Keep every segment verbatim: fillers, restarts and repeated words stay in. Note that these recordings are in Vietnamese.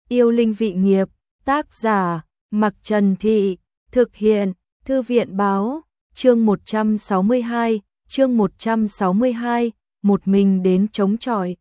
Yêu linh vị nghiệp, tác giả, Mặc Trần Thị, thực hiện, Thư viện báo, chương một trăm sáu mươi hai, chương một trăm sáu mươi hai, một mình đến chống chọi.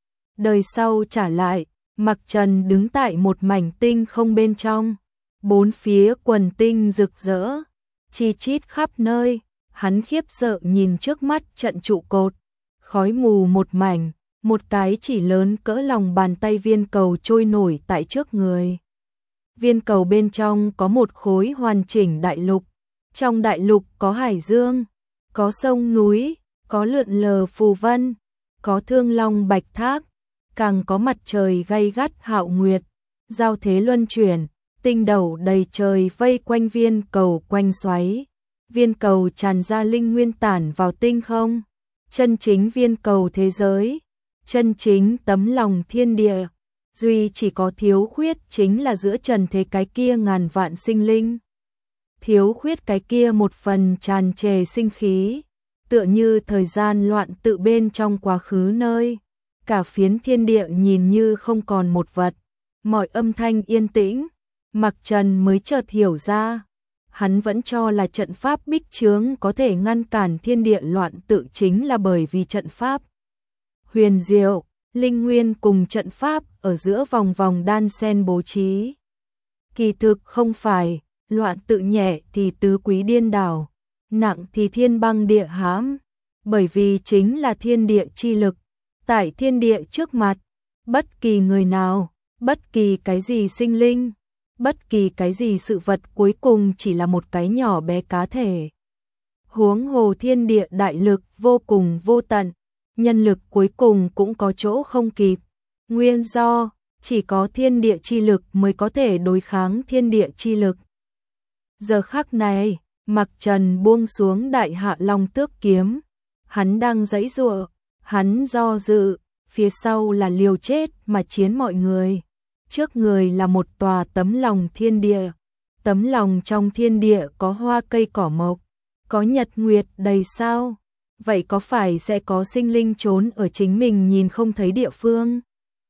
Đời sau trả lại, Mặc Trần đứng tại một mảnh tinh không bên trong, bốn phía quần tinh rực rỡ, chi chít khắp nơi, hắn khiếp sợ nhìn trước mắt trận trụ cột, khói mù một mảnh, một cái chỉ lớn cỡ lòng bàn tay viên cầu trôi nổi tại trước người. Viên cầu bên trong có một khối hoàn chỉnh đại lục, trong đại lục có hải dương, có sông núi, có lượn lờ phù vân, có thương long bạch thác, càng có mặt trời gay gắt hạo nguyệt, giao thế luân chuyển, tinh斗đầy trời vây quanh viên cầu quanh xoáy. Viên cầu tràn ra linh nguyên tản vào tinh không, chân chính viên cầu thế giới, chân chính tấm lòng thiên địa, duy chỉ có thiếu khuyết chính là giữa trần thế cái kia ngàn vạn sinh linh. Thiếu khuyết cái kia một phần tràn trề sinh khí, tựa như thời gian loạn tự bên trong quá khứ nơi, cả phiến thiên địa nhìn như không còn một vật, mọi âm thanh yên tĩnh. Mặc Trần mới chợt hiểu ra, hắn vẫn cho là trận pháp bích chướng có thể ngăn cản thiên địa loạn tự chính là bởi vì trận pháp huyền diệu, linh nguyên cùng trận pháp ở giữa vòng vòng đan xen bố trí. Kỳ thực không phải, loạn tự nhẹ thì tứ quý điên đảo, nặng thì thiên băng địa hãm, bởi vì chính là thiên địa chi lực, tại thiên địa trước mặt, bất kỳ người nào, bất kỳ cái gì sinh linh, bất kỳ cái gì sự vật cuối cùng chỉ là một cái nhỏ bé cá thể. Huống hồ thiên địa đại lực vô cùng vô tận, nhân lực cuối cùng cũng có chỗ không kịp. Nguyên do, chỉ có thiên địa chi lực mới có thể đối kháng thiên địa chi lực. Giờ khắc này, Mặc Trần buông xuống đại hạ long tước kiếm. Hắn đang giãy giụa, hắn do dự, phía sau là liều chết mà chiến mọi người. Trước người là một tòa tấm lòng thiên địa, tấm lòng trong thiên địa có hoa cây cỏ mộc, có nhật nguyệt đầy sao, vậy có phải sẽ có sinh linh trốn ở chính mình nhìn không thấy địa phương?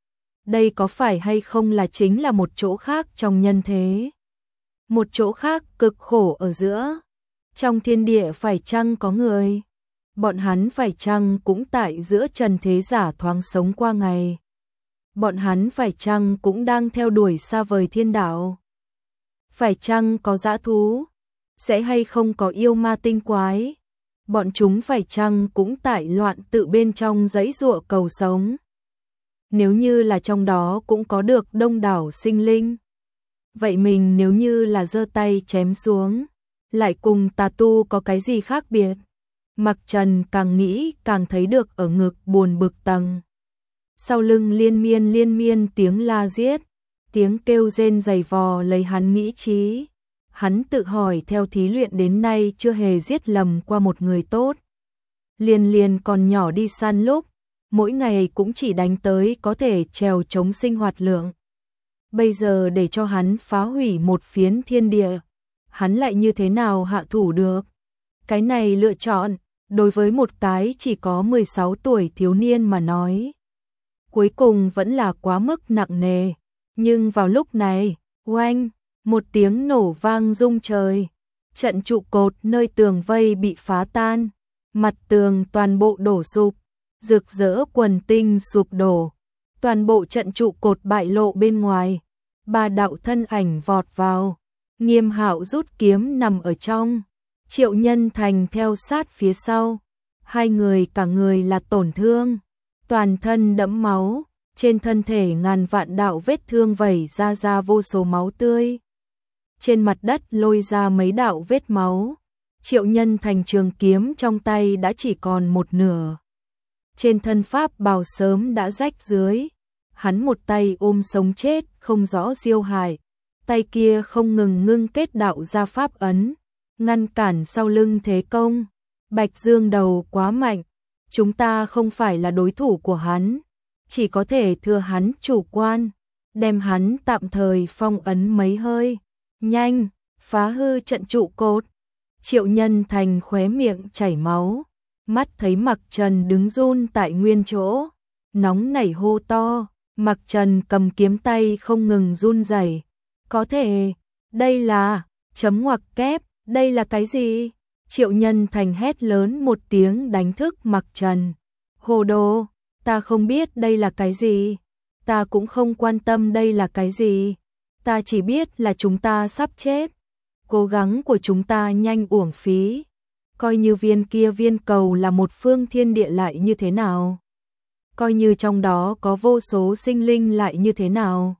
Đây có phải hay không là chính là một chỗ khác trong nhân thế? Một chỗ khác cực khổ ở giữa, trong thiên địa phải chăng có người? Bọn hắn phải chăng cũng tại giữa trần thế giả thoáng sống qua ngày? Bọn hắn phải chăng cũng đang theo đuổi xa vời thiên đạo? Phải chăng có dã thú? Sẽ hay không có yêu ma tinh quái? Bọn chúng phải chăng cũng tại loạn tự bên trong giãy giụa cầu sống? Nếu như là trong đó cũng có được đông đảo sinh linh, vậy mình nếu như là giơ tay chém xuống, lại cùng tà tu có cái gì khác biệt? Mặc Trần càng nghĩ càng thấy được ở ngực buồn bực tầng. Sau lưng liên miên liên miên tiếng la giết, tiếng kêu rên dày vò lấy hắn nghĩ trí. Hắn tự hỏi theo thí luyện đến nay chưa hề giết lầm qua một người tốt. Liên liên còn nhỏ đi săn lúc, mỗi ngày cũng chỉ đánh tới có thể trèo chống sinh hoạt lượng. Bây giờ để cho hắn phá hủy một phiến thiên địa, hắn lại như thế nào hạ thủ được? Cái này lựa chọn, đối với một cái chỉ có mười sáu tuổi thiếu niên mà nói, cuối cùng vẫn là quá mức nặng nề. Nhưng vào lúc này, oanh, một tiếng nổ vang rung trời, trận trụ cột nơi tường vây bị phá tan, mặt tường toàn bộ đổ sụp, rực rỡ quần tinh sụp đổ, toàn bộ trận trụ cột bại lộ bên ngoài, ba đạo thân ảnh vọt vào, Nghiêm Hạo rút kiếm nằm ở trong, Triệu Nhân Thành theo sát phía sau, hai người cả người là tổn thương, toàn thân đẫm máu, trên thân thể ngàn vạn đạo vết thương vẩy ra ra vô số máu tươi. Trên mặt đất lôi ra mấy đạo vết máu, Triệu Nhân Thành trường kiếm trong tay đã chỉ còn một nửa. Trên thân pháp bào sớm đã rách dưới, hắn một tay ôm sống chết không rõ diêu hại, tay kia không ngừng ngưng kết đạo ra pháp ấn, ngăn cản sau lưng thế công. Bạch Dương đầu quá mạnh, chúng ta không phải là đối thủ của hắn, chỉ có thể thừa hắn chủ quan, đem hắn tạm thời phong ấn mấy hơi. Nhanh, phá hư trận trụ cột. Triệu Nhân Thành khóe miệng chảy máu, mắt thấy Mặc Trần đứng run tại nguyên chỗ, nóng nảy hô to, Mặc Trần cầm kiếm tay không ngừng run rẩy. Có thể, đây là, chấm ngoặc kép, đây là cái gì? Triệu Nhân Thành hét lớn một tiếng đánh thức Mặc Trần. Hồ đồ, ta không biết đây là cái gì. Ta cũng không quan tâm đây là cái gì. Ta chỉ biết là chúng ta sắp chết. Cố gắng của chúng ta nhanh uổng phí. Coi như viên kia viên cầu là một phương thiên địa lại như thế nào? Coi như trong đó có vô số sinh linh lại như thế nào?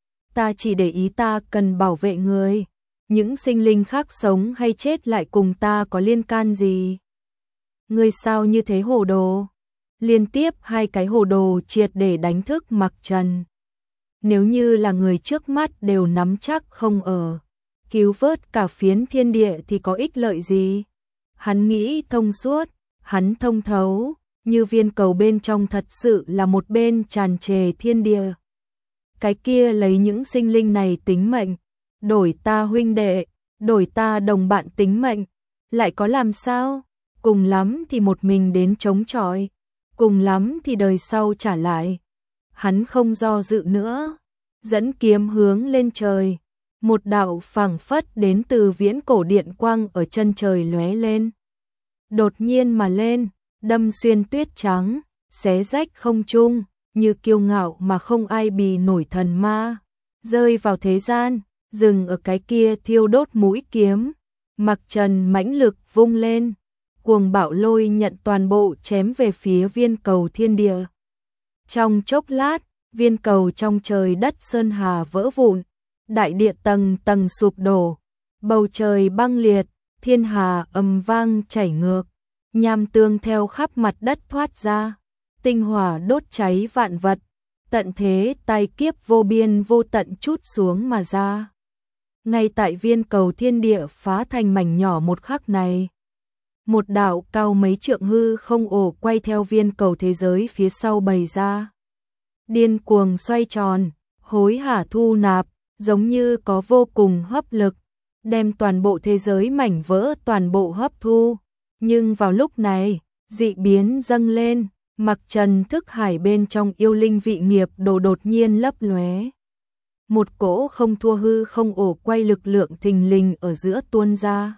Ta chỉ để ý ta cần bảo vệ người. Những sinh linh khác sống hay chết lại cùng ta có liên can gì? Người sao như thế hồ đồ? Liên tiếp hai cái hồ đồ triệt để đánh thức Mặc Trần. Nếu như là người trước mắt đều nắm chắc không ở, cứu vớt cả phiến thiên địa thì có ích lợi gì? Hắn nghĩ thông suốt, hắn thông thấu, như viên cầu bên trong thật sự là một bên tràn trề thiên địa. Cái kia lấy những sinh linh này tính mệnh, đổi ta huynh đệ, đổi ta đồng bạn tính mệnh, lại có làm sao? Cùng lắm thì một mình đến chống chọi, cùng lắm thì đời sau trả lại. Hắn không do dự nữa, dẫn kiếm hướng lên trời. Một đạo phảng phất đến từ viễn cổ điện quang ở chân trời lóe lên. Đột nhiên mà lên, đâm xuyên tuyết trắng, xé rách không trung, như kiêu ngạo mà không ai bì nổi thần ma. Rơi vào thế gian, dừng ở cái kia thiêu đốt mũi kiếm. Mặc Trần mãnh lực vung lên, cuồng bạo lôi nhận toàn bộ chém về phía viên cầu thiên địa. Trong chốc lát, viên cầu trong trời đất sơn hà vỡ vụn, đại địa tầng tầng sụp đổ, bầu trời băng liệt, thiên hà ầm vang chảy ngược, nham tương theo khắp mặt đất thoát ra, tinh hỏa đốt cháy vạn vật, tận thế tai kiếp vô biên vô tận trút xuống mà ra. Ngay tại viên cầu thiên địa phá thành mảnh nhỏ một khắc này, một đạo cao mấy trượng hư không ổ quay theo viên cầu thế giới phía sau bày ra. Điên cuồng xoay tròn, hối hả thu nạp, giống như có vô cùng hấp lực, đem toàn bộ thế giới mảnh vỡ toàn bộ hấp thu. Nhưng vào lúc này, dị biến dâng lên, Mặc Trần thức hải bên trong yêu linh vị nghiệp đồ đột nhiên lấp lóe. Một cỗ không thua hư không ổ quay lực lượng thình lình ở giữa tuôn ra.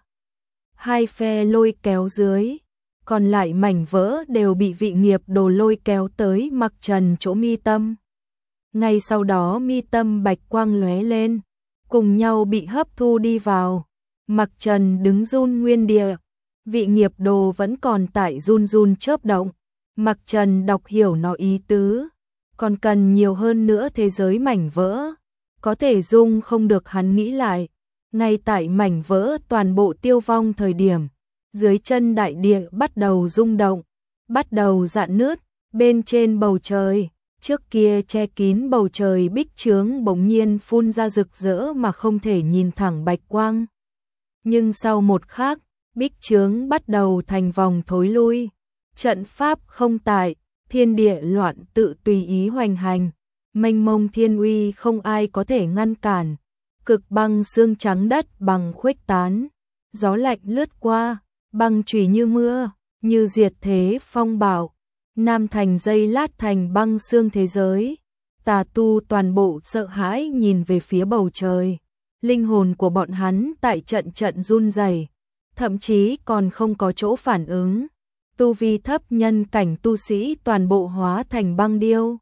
Hai phe lôi kéo dưới, còn lại mảnh vỡ đều bị vị nghiệp đồ lôi kéo tới Mặc Trần chỗ mi tâm. Ngay sau đó mi tâm bạch quang lóe lên, cùng nhau bị hấp thu đi vào. Mặc Trần đứng run nguyên địa, vị nghiệp đồ vẫn còn tại run run chớp động. Mặc Trần đọc hiểu nó ý tứ, còn cần nhiều hơn nữa thế giới mảnh vỡ, có thể dung không được hắn nghĩ lại. Ngay tại mảnh vỡ toàn bộ tiêu vong thời điểm, dưới chân đại địa bắt đầu rung động, bắt đầu rạn nứt, bên trên bầu trời, trước kia che kín bầu trời bích chướng bỗng nhiên phun ra rực rỡ mà không thể nhìn thẳng bạch quang. Nhưng sau một khắc, bích chướng bắt đầu thành vòng thối lui, trận pháp không tại, thiên địa loạn tự tùy ý hoành hành, mênh mông thiên uy không ai có thể ngăn cản. Cực băng xương trắng đất bằng khuếch tán, gió lạnh lướt qua, băng chùy như mưa, như diệt thế phong bạo. Nam thành dây lát thành băng xương thế giới, tà tu toàn bộ sợ hãi nhìn về phía bầu trời. Linh hồn của bọn hắn tại trận trận run rẩy, thậm chí còn không có chỗ phản ứng. Tu vi thấp nhân cảnh tu sĩ toàn bộ hóa thành băng điêu.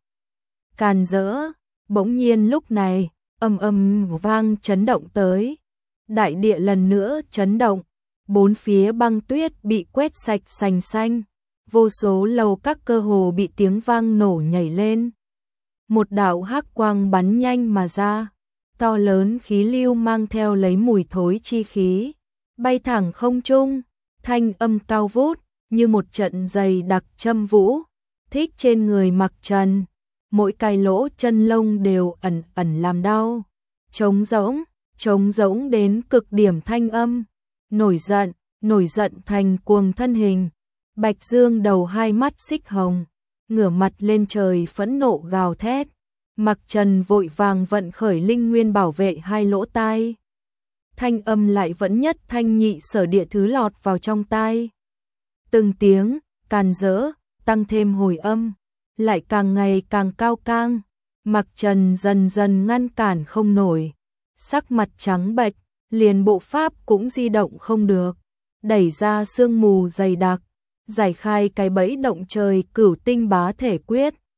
Càn rỡ, bỗng nhiên lúc này, âm âm vang chấn động tới. Đại địa lần nữa chấn động, bốn phía băng tuyết bị quét sạch sành xanh, vô số lầu các cơ hồ bị tiếng vang nổ nhảy lên. Một đạo hắc quang bắn nhanh mà ra, to lớn khí lưu mang theo lấy mùi thối chi khí, bay thẳng không trung, thanh âm cao vút, như một trận dày đặc châm vũ, thích trên người Mặc Trần. Mỗi cái lỗ chân lông đều ẩn ẩn làm đau. Trống rỗng, trống rỗng đến cực điểm thanh âm. Nổi giận, nổi giận thành cuồng thân hình. Bạch Dương đầu hai mắt xích hồng, ngửa mặt lên trời phẫn nộ gào thét. Mặc Trần vội vàng vận khởi linh nguyên bảo vệ hai lỗ tai. Thanh âm lại vẫn nhất thanh nhị sở địa thứ lọt vào trong tai. Từng tiếng, càn rỡ, tăng thêm hồi âm, lại càng ngày càng cao cang. Mặc Trần dần dần ngăn cản không nổi, sắc mặt trắng bệch, liền bộ pháp cũng di động không được, đẩy ra sương mù dày đặc, giải khai cái bẫy động trời Cửu Tinh Bá Thể Quyết,